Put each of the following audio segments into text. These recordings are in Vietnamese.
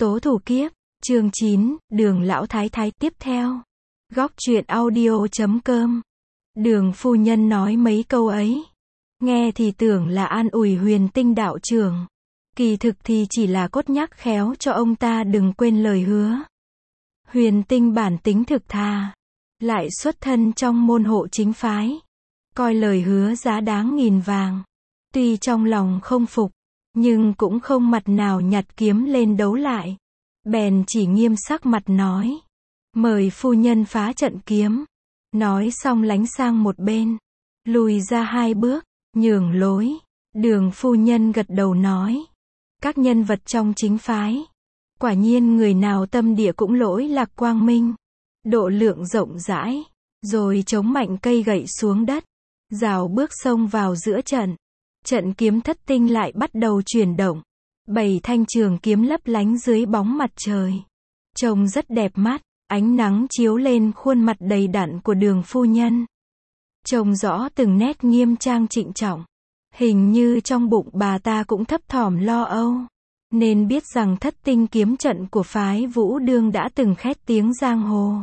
Tố thủ kiếp, chương 9, Đường lão thái thái tiếp theo. Góc truyện audio.com. Đường phu nhân nói mấy câu ấy. Nghe thì tưởng là an ủi Huyền Tinh đạo trưởng. Kỳ thực thì chỉ là cốt nhắc khéo cho ông ta đừng quên lời hứa. Huyền Tinh bản tính thực thà. Lại xuất thân trong môn hộ chính phái. Coi lời hứa giá đáng nghìn vàng. Tuy trong lòng không phục, nhưng cũng không mặt nào nhặt kiếm lên đấu lại. Bèn chỉ nghiêm sắc mặt nói. Mời phu nhân phá trận kiếm. Nói xong lánh sang một bên. Lùi ra 2 bước, nhường lối. Đường phu nhân gật đầu nói. Các nhân vật trong chính phái. Quả nhiên người nào tâm địa cũng lỗi lạc quang minh. Độ lượng rộng rãi. Rồi chống mạnh cây gậy xuống đất. Rào bước xông vào giữa trận. Trận kiếm thất tinh lại bắt đầu chuyển động. 7 thanh trường kiếm lấp lánh dưới bóng mặt trời. Trông rất đẹp mắt, ánh nắng chiếu lên khuôn mặt đầy đặn của đường phu nhân. Trông rõ từng nét nghiêm trang trịnh trọng. Hình như trong bụng bà ta cũng thấp thỏm lo âu. Nên biết rằng thất tinh kiếm trận của phái Vũ Đương đã từng khét tiếng giang hồ.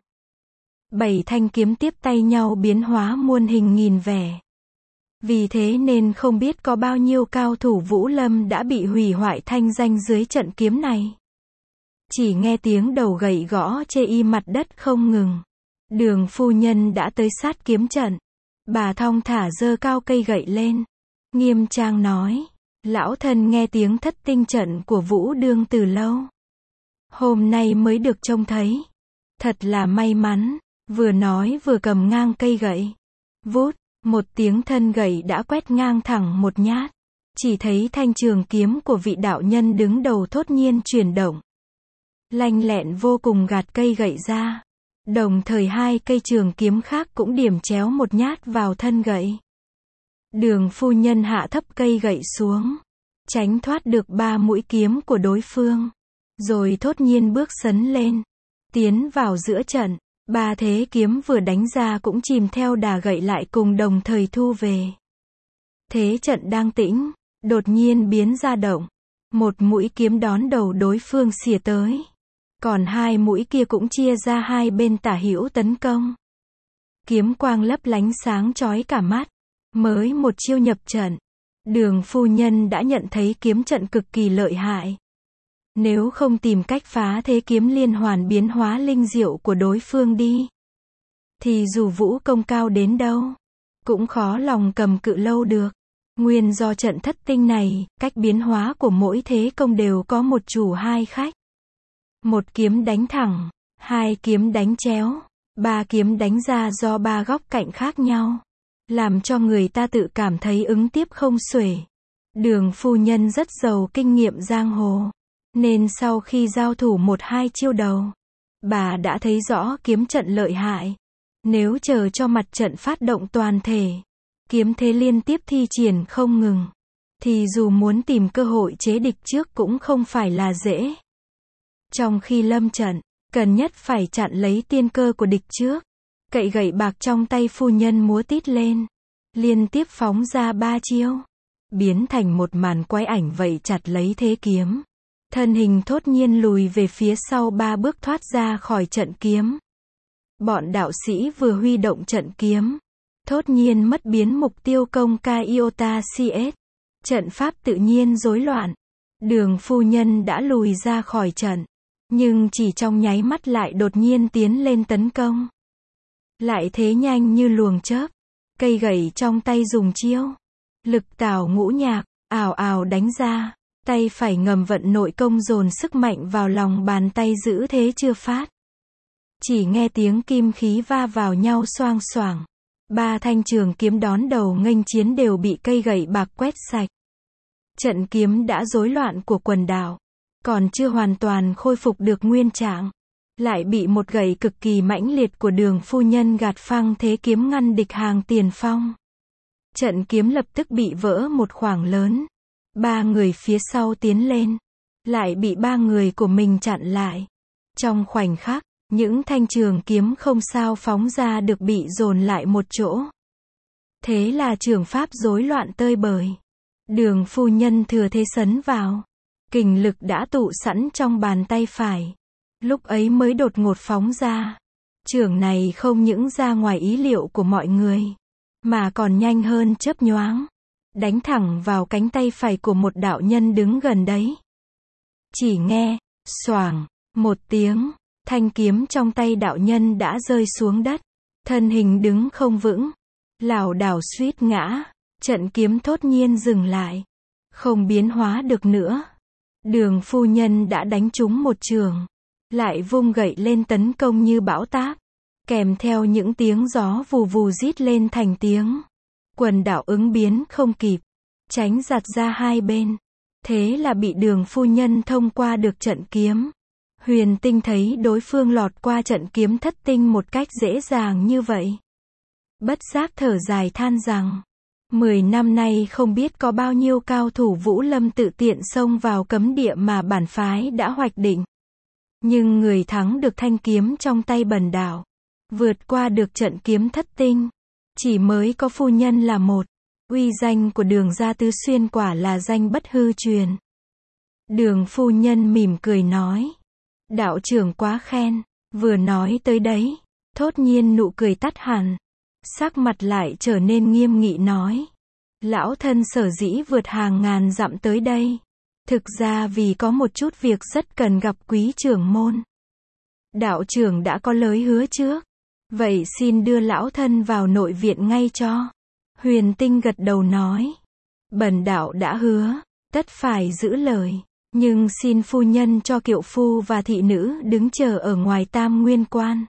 7 thanh kiếm tiếp tay nhau biến hóa muôn hình nghìn vẻ. Vì thế nên không biết có bao nhiêu cao thủ Vũ Lâm đã bị hủy hoại thanh danh dưới trận kiếm này. Chỉ nghe tiếng đầu gậy gõ chê y mặt đất không ngừng. Đường phu nhân đã tới sát kiếm trận. Bà thong thả giơ cao cây gậy lên. Nghiêm trang nói. Lão thân nghe tiếng thất tinh trận của Vũ Đương từ lâu. Hôm nay mới được trông thấy. Thật là may mắn. Vừa nói vừa cầm ngang cây gậy. Vút. Một tiếng thân gậy đã quét ngang thẳng một nhát. Chỉ thấy thanh trường kiếm của vị đạo nhân đứng đầu thốt nhiên chuyển động. Lanh lẹn vô cùng gạt cây gậy ra. Đồng thời 2 cây trường kiếm khác cũng điểm chéo một nhát vào thân gậy. Đường phu nhân hạ thấp cây gậy xuống. Tránh thoát được 3 mũi kiếm của đối phương. Rồi thốt nhiên bước sấn lên. Tiến vào giữa trận. 3 thế kiếm vừa đánh ra cũng chìm theo đà gậy lại cùng đồng thời thu về. Thế trận đang tĩnh, đột nhiên biến ra động. Một mũi kiếm đón đầu đối phương xìa tới. Còn 2 mũi kia cũng chia ra 2 bên tả hữu tấn công. Kiếm quang lấp lánh sáng chói cả mắt. Mới một chiêu nhập trận. Đường phu nhân đã nhận thấy kiếm trận cực kỳ lợi hại. Nếu không tìm cách phá thế kiếm liên hoàn biến hóa linh diệu của đối phương đi, thì dù vũ công cao đến đâu, cũng khó lòng cầm cự lâu được. Nguyên do trận thất tinh này, cách biến hóa của mỗi thế công đều có một chủ 2 khách. 1 kiếm đánh thẳng, 2 kiếm đánh chéo, 3 kiếm đánh ra do 3 góc cạnh khác nhau. Làm cho người ta tự cảm thấy ứng tiếp không xuể. Đường phu nhân rất giàu kinh nghiệm giang hồ. Nên sau khi giao thủ 1-2 chiêu đầu, bà đã thấy rõ kiếm trận lợi hại. Nếu chờ cho mặt trận phát động toàn thể, kiếm thế liên tiếp thi triển không ngừng, thì dù muốn tìm cơ hội chế địch trước cũng không phải là dễ. Trong khi lâm trận, cần nhất phải chặn lấy tiên cơ của địch trước. Cậy gậy bạc trong tay phu nhân múa tít lên, liên tiếp phóng ra 3 chiêu, biến thành một màn quái ảnh vậy chặt lấy thế kiếm. Thân hình thốt nhiên lùi về phía sau 3 bước thoát ra khỏi trận kiếm. Bọn đạo sĩ vừa huy động trận kiếm, thốt nhiên mất biến mục tiêu công ca iota cs. Trận pháp tự nhiên rối loạn. Đường phu nhân đã lùi ra khỏi trận, nhưng chỉ trong nháy mắt lại đột nhiên tiến lên tấn công. Lại thế nhanh như luồng chớp, cây gậy trong tay dùng chiêu lực tảo ngũ nhạc, ào ào đánh ra. Tay phải ngầm vận nội công dồn sức mạnh vào lòng bàn tay giữ thế chưa phát. Chỉ nghe tiếng kim khí va vào nhau xoang xoảng. 3 thanh trường kiếm đón đầu nghênh chiến đều bị cây gậy bạc quét sạch. Trận kiếm đã rối loạn của quần đảo. Còn chưa hoàn toàn khôi phục được nguyên trạng. Lại bị một gậy cực kỳ mãnh liệt của đường phu nhân gạt phăng thế kiếm ngăn địch hàng tiền phong. Trận kiếm lập tức bị vỡ một khoảng lớn. 3 người phía sau tiến lên, lại bị 3 người của mình chặn lại. Trong khoảnh khắc, những thanh trường kiếm không sao phóng ra được bị dồn lại một chỗ. Thế là trường pháp rối loạn tơi bời. Đường phu nhân thừa thế sấn vào. Kình lực đã tụ sẵn trong bàn tay phải. Lúc ấy mới đột ngột phóng ra. Chưởng này không những ra ngoài ý liệu của mọi người, mà còn nhanh hơn chớp nhoáng, đánh thẳng vào cánh tay phải của một đạo nhân đứng gần đấy. Chỉ nghe, xoảng, một tiếng, thanh kiếm trong tay đạo nhân đã rơi xuống đất, thân hình đứng không vững, lảo đảo suýt ngã, trận kiếm thốt nhiên dừng lại, không biến hóa được nữa. Đường phu nhân đã đánh trúng một chưởng, lại vung gậy lên tấn công như bão táp, kèm theo những tiếng gió vù vù rít lên thành tiếng. Quần đảo ứng biến không kịp, tránh giạt ra hai bên. Thế là bị Đường phu nhân thông qua được trận kiếm. Huyền Tinh thấy đối phương lọt qua trận kiếm thất tinh một cách dễ dàng như vậy, bất giác thở dài than rằng, 10 năm nay không biết có bao nhiêu cao thủ Vũ Lâm tự tiện xông vào cấm địa mà bản phái đã hoạch định. Nhưng người thắng được thanh kiếm trong tay bần đạo, vượt qua được trận kiếm thất tinh, chỉ mới có phu nhân là một. Uy danh của Đường gia Tứ Xuyên quả là danh bất hư truyền. Đường phu nhân mỉm cười nói, đạo trưởng quá khen. Vừa nói tới đấy, thốt nhiên nụ cười tắt hẳn, sắc mặt lại trở nên nghiêm nghị nói, lão thân sở dĩ vượt hàng ngàn dặm tới đây, thực ra vì có một chút việc rất cần gặp quý trưởng môn. Đạo trưởng đã có lời hứa trước, vậy xin đưa lão thân vào nội viện ngay cho. Huyền Tinh gật đầu nói, bần đạo đã hứa, tất phải giữ lời, nhưng xin phu nhân cho kiệu phu và thị nữ đứng chờ ở ngoài Tam Nguyên Quan.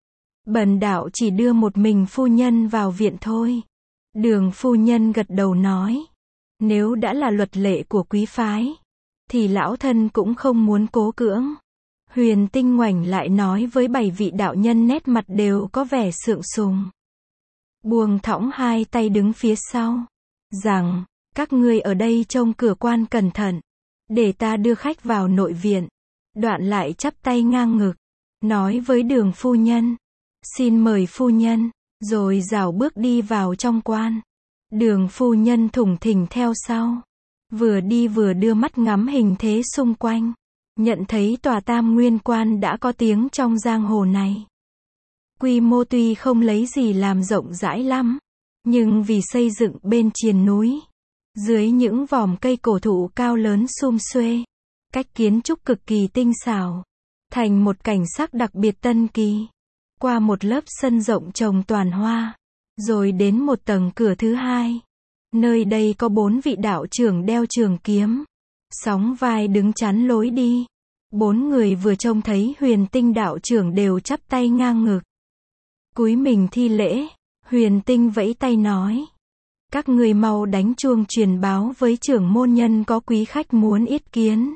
Bần đạo chỉ đưa một mình phu nhân vào viện thôi. Đường phu nhân gật đầu nói, nếu đã là luật lệ của quý phái, thì lão thân cũng không muốn cố cưỡng. Huyền Tinh ngoảnh lại nói với 7 vị đạo nhân nét mặt đều có vẻ sượng sùng. Buông thõng hai tay đứng phía sau, rằng, các ngươi ở đây trông cửa quan cẩn thận, để ta đưa khách vào nội viện. Đoạn lại chắp tay ngang ngực, nói với Đường phu nhân, xin mời phu nhân, rồi rảo bước đi vào trong quan. Đường phu nhân thủng thình theo sau, vừa đi vừa đưa mắt ngắm hình thế xung quanh, nhận thấy tòa Tam Nguyên Quan đã có tiếng trong giang hồ này. Quy mô tuy không lấy gì làm rộng rãi lắm, nhưng vì xây dựng bên triền núi, dưới những vòm cây cổ thụ cao lớn sum xuê, cách kiến trúc cực kỳ tinh xảo, thành một cảnh sắc đặc biệt tân kỳ. Qua một lớp sân rộng trồng toàn hoa, rồi đến một tầng cửa thứ hai. Nơi đây có 4 vị đạo trưởng đeo trường kiếm, sóng vai đứng chắn lối đi. 4 người vừa trông thấy Huyền Tinh đạo trưởng đều chắp tay ngang ngực, cúi mình thi lễ. Huyền Tinh vẫy tay nói, các người mau đánh chuông truyền báo với trưởng môn nhân có quý khách muốn yết kiến.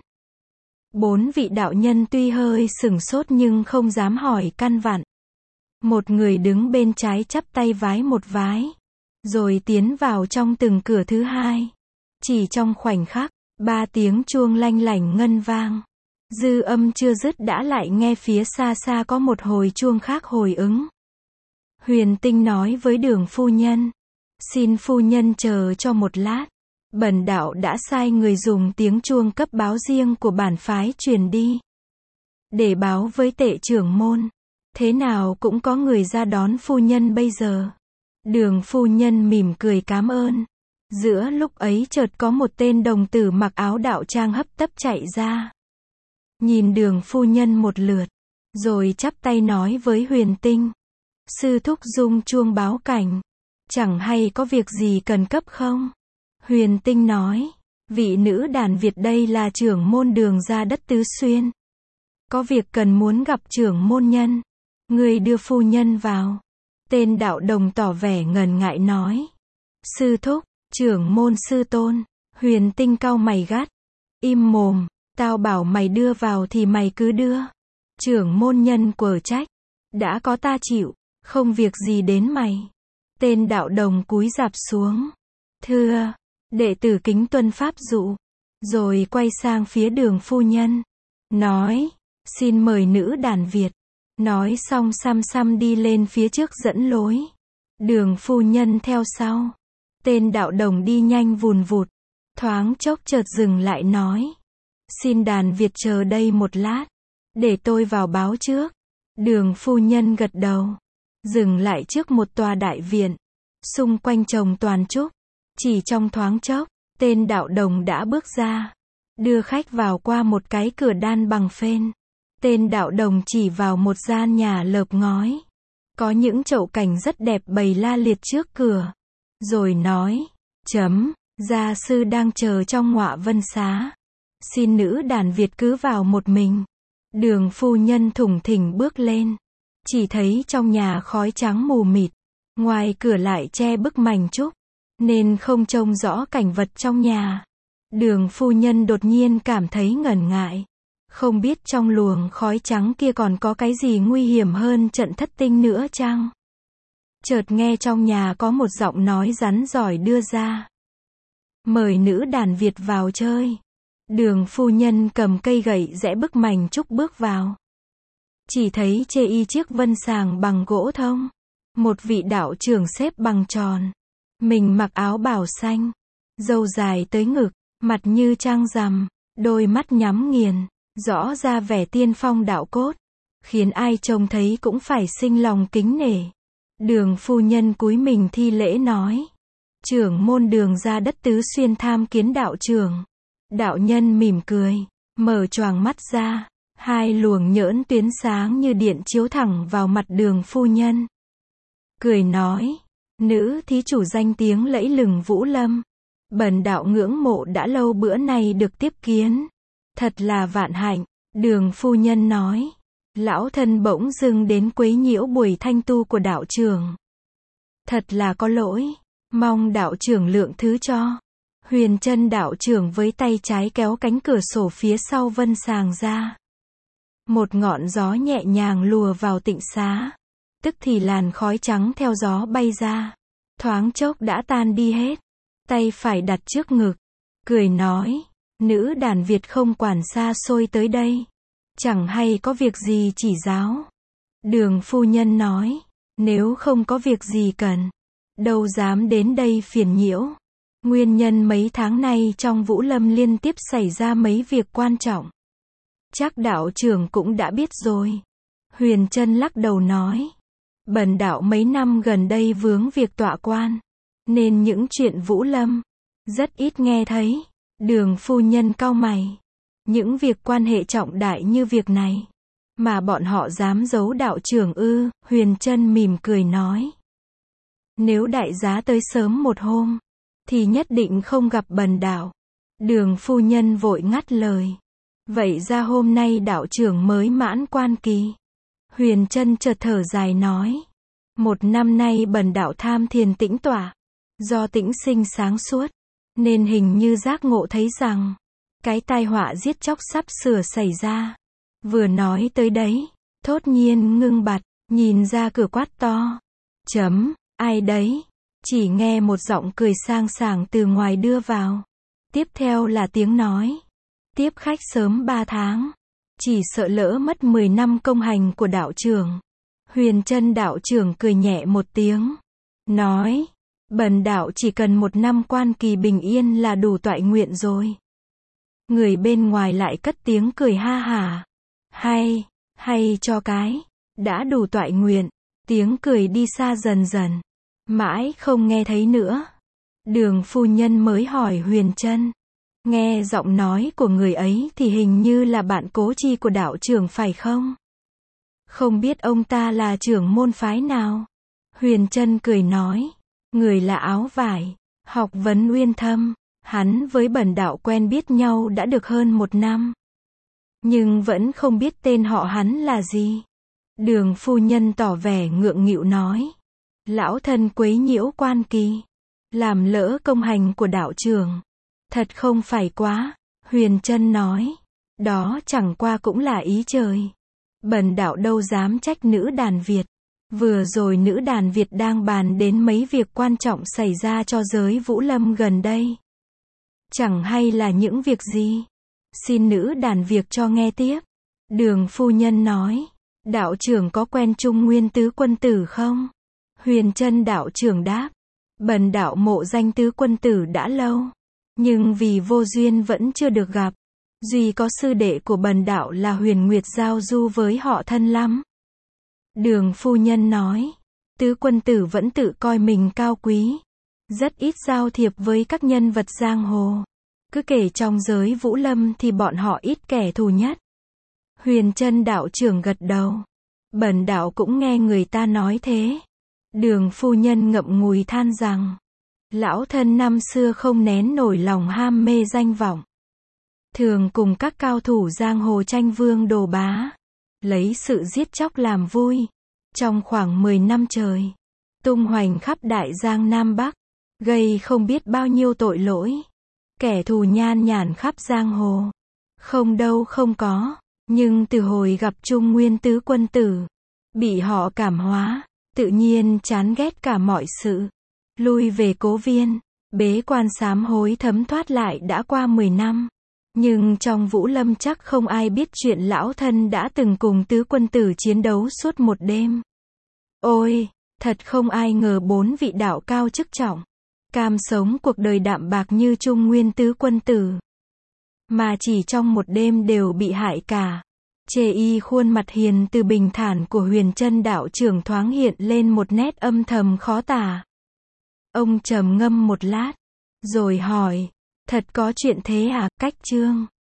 4 vị đạo nhân tuy hơi sửng sốt nhưng không dám hỏi căn vặn. Một người đứng bên trái chắp tay vái một vái, rồi tiến vào trong từng cửa thứ hai. Chỉ trong khoảnh khắc, 3 tiếng chuông lanh lảnh ngân vang. Dư âm chưa dứt đã lại nghe phía xa xa có một hồi chuông khác hồi ứng. Huyền Tinh nói với Đường phu nhân, xin phu nhân chờ cho một lát. Bần đạo đã sai người dùng tiếng chuông cấp báo riêng của bản phái truyền đi, để báo với Tệ trưởng môn. Thế nào cũng có người ra đón phu nhân bây giờ. Đường phu nhân mỉm cười cảm ơn. Giữa lúc ấy chợt có một tên đồng tử mặc áo đạo trang hấp tấp chạy ra, nhìn Đường phu nhân một lượt, rồi chắp tay nói với Huyền Tinh, sư thúc dung chuông báo cảnh, chẳng hay có việc gì cần cấp không? Huyền Tinh nói, vị nữ đàn Việt đây là trưởng môn Đường gia đất Tứ Xuyên, có việc cần muốn gặp trưởng môn nhân, người đưa phu nhân vào. Tên đạo đồng tỏ vẻ ngần ngại nói, sư thúc, trưởng môn sư tôn. Huyền Tinh cau mày gắt, im mồm, tao bảo mày đưa vào thì mày cứ đưa. Trưởng môn nhân quở trách, đã có ta chịu, không việc gì đến mày. Tên đạo đồng cúi rạp xuống, thưa, đệ tử kính tuân pháp dụ. Rồi quay sang phía Đường phu nhân, nói, xin mời nữ đàn Việt. Nói xong xăm xăm đi lên phía trước dẫn lối. Đường phu nhân theo sau. Tên đạo đồng đi nhanh vùn vụt, thoáng chốc chợt dừng lại nói, Xin đàn Việt chờ đây một lát, để tôi vào báo trước. Đường phu nhân gật đầu, dừng lại trước một tòa đại viện, xung quanh trồng toàn trúc. Chỉ trong thoáng chốc, tên đạo đồng đã bước ra, đưa khách vào qua một cái cửa đan bằng phên. Tên đạo đồng chỉ vào một gian nhà lợp ngói, có những chậu cảnh rất đẹp bày la liệt trước cửa, rồi nói, gia sư đang chờ trong ngọa vân xá, xin nữ đàn Việt cứ vào một mình. Đường phu nhân thủng thỉnh bước lên, chỉ thấy trong nhà khói trắng mù mịt, ngoài cửa lại che bức mành trúc, nên không trông rõ cảnh vật trong nhà. Đường phu nhân đột nhiên cảm thấy ngần ngại, không biết trong luồng khói trắng kia còn có cái gì nguy hiểm hơn trận thất tinh nữa chăng? Chợt nghe trong nhà có một giọng nói rắn rỏi đưa ra, mời nữ đàn Việt vào chơi. Đường phu nhân cầm cây gậy rẽ bức mành trúc bước vào. Chỉ thấy chê y chiếc vân sàng bằng gỗ thông. Một vị đạo trưởng xếp bằng tròn. Mình mặc áo bào xanh, râu dài tới ngực, mặt như trăng rằm, đôi mắt nhắm nghiền, rõ ra vẻ tiên phong đạo cốt, khiến ai trông thấy cũng phải sinh lòng kính nể. Đường phu nhân cúi mình thi lễ nói, trưởng môn Đường ra đất Tứ Xuyên tham kiến đạo trưởng. Đạo nhân mỉm cười, mở choàng mắt ra, hai luồng nhỡn tuyến sáng như điện chiếu thẳng vào mặt Đường phu nhân. Cười nói, nữ thí chủ danh tiếng lẫy lừng Vũ Lâm, bần đạo ngưỡng mộ đã lâu bữa nay được tiếp kiến, thật là vạn hạnh. Đường phu nhân nói, lão thân bỗng dưng đến quấy nhiễu buổi thanh tu của đạo trưởng, thật là có lỗi, mong đạo trưởng lượng thứ cho. Huyền Trân đạo trưởng với tay trái kéo cánh cửa sổ phía sau vân sàng ra. Một ngọn gió nhẹ nhàng lùa vào tịnh xá. Tức thì làn khói trắng theo gió bay ra. Thoáng chốc đã tan đi hết. Tay phải đặt trước ngực. Cười nói, nữ đàn Việt không quản xa xôi tới đây. Chẳng hay có việc gì chỉ giáo. Đường phu nhân nói, nếu không có việc gì cần, đâu dám đến đây phiền nhiễu. Nguyên nhân mấy tháng nay trong Vũ Lâm liên tiếp xảy ra mấy việc quan trọng. Chắc đạo trưởng cũng đã biết rồi. Huyền Trân lắc đầu nói, bần đạo mấy năm gần đây vướng việc tọa quan, nên những chuyện Vũ Lâm rất ít nghe thấy. Đường phu nhân cau mày, những việc quan hệ trọng đại như việc này mà bọn họ dám giấu đạo trưởng ư? Huyền Trân mỉm cười nói, nếu đại giá tới sớm một hôm thì nhất định không gặp bần đạo. Đường phu nhân vội ngắt lời, vậy ra hôm nay đạo trưởng mới mãn quan kỳ. Huyền Trân chợt thở dài nói, một năm nay bần đạo tham thiền tĩnh tọa, do tĩnh sinh sáng suốt, nên hình như giác ngộ thấy rằng cái tai họa giết chóc sắp sửa xảy ra. Vừa nói tới đấy, thốt nhiên ngưng bặt, nhìn ra cửa quát to, ai đấy? Chỉ nghe một giọng cười sang sảng từ ngoài đưa vào. Tiếp theo là tiếng nói, tiếp khách sớm 3 tháng, chỉ sợ lỡ mất 10 năm công hành của đạo trưởng. Huyền Trân đạo trưởng cười nhẹ một tiếng, nói, bần đạo chỉ cần 1 năm quan kỳ bình yên là đủ toại nguyện rồi. Người bên ngoài lại cất tiếng cười ha hả, hay cho cái, đã đủ toại nguyện. Tiếng cười đi xa dần dần, mãi không nghe thấy nữa. Đường phu nhân mới hỏi Huyền Trân, nghe giọng nói của người ấy thì hình như là bạn cố chi của đạo trưởng phải không? Không biết ông ta là trưởng môn phái nào? Huyền Trân cười nói, người là áo vải, học vấn uyên thâm, hắn với bần đạo quen biết nhau đã được hơn 1 năm. Nhưng vẫn không biết tên họ hắn là gì. Đường phu nhân tỏ vẻ ngượng nghịu nói, lão thân quấy nhiễu quan kỳ, làm lỡ công hành của đạo trưởng, thật không phải quá. Huyền Trân nói, đó chẳng qua cũng là ý trời, bần đạo đâu dám trách nữ đàn Việt. Vừa rồi nữ đàn Việt đang bàn đến mấy việc quan trọng xảy ra cho giới Vũ Lâm gần đây. Chẳng hay là những việc gì? Xin nữ đàn Việt cho nghe tiếp. Đường phu nhân nói, đạo trưởng có quen Trung Nguyên Tứ Quân Tử không? Huyền Trân đạo trưởng đáp, bần đạo mộ danh Tứ Quân Tử đã lâu, nhưng vì vô duyên vẫn chưa được gặp. Duy có sư đệ của bần đạo là Huyền Nguyệt giao du với họ thân lắm. Đường phu nhân nói, tứ quân tử vẫn tự coi mình cao quý, rất ít giao thiệp với các nhân vật giang hồ. Cứ kể trong giới Vũ Lâm thì bọn họ ít kẻ thù nhất. Huyền Trân đạo trưởng gật đầu. Bần đạo cũng nghe người ta nói thế. Đường phu nhân ngậm ngùi than rằng, lão thân năm xưa không nén nổi lòng ham mê danh vọng. Thường cùng các cao thủ giang hồ tranh vương đồ bá, lấy sự giết chóc làm vui. Trong khoảng 10 năm trời, tung hoành khắp đại giang Nam Bắc, gây không biết bao nhiêu tội lỗi. Kẻ thù nhan nhản khắp giang hồ, không đâu không có. Nhưng từ hồi gặp Trung Nguyên tứ quân tử, bị họ cảm hóa, tự nhiên chán ghét cả mọi sự. Lui về Cố Viên, bế quan sám hối thấm thoát lại đã qua 10 năm. Nhưng trong Vũ Lâm chắc không ai biết chuyện lão thân đã từng cùng tứ quân tử chiến đấu suốt một đêm. Ôi, thật không ai ngờ 4 vị đạo cao chức trọng, cam sống cuộc đời đạm bạc như Trung Nguyên tứ quân tử, mà chỉ trong một đêm đều bị hại cả. Chê y khuôn mặt hiền từ bình thản của Huyền Trân đạo trưởng thoáng hiện lên một nét âm thầm khó tả. Ông trầm ngâm một lát, rồi hỏi, thật có chuyện thế à? Cách Chương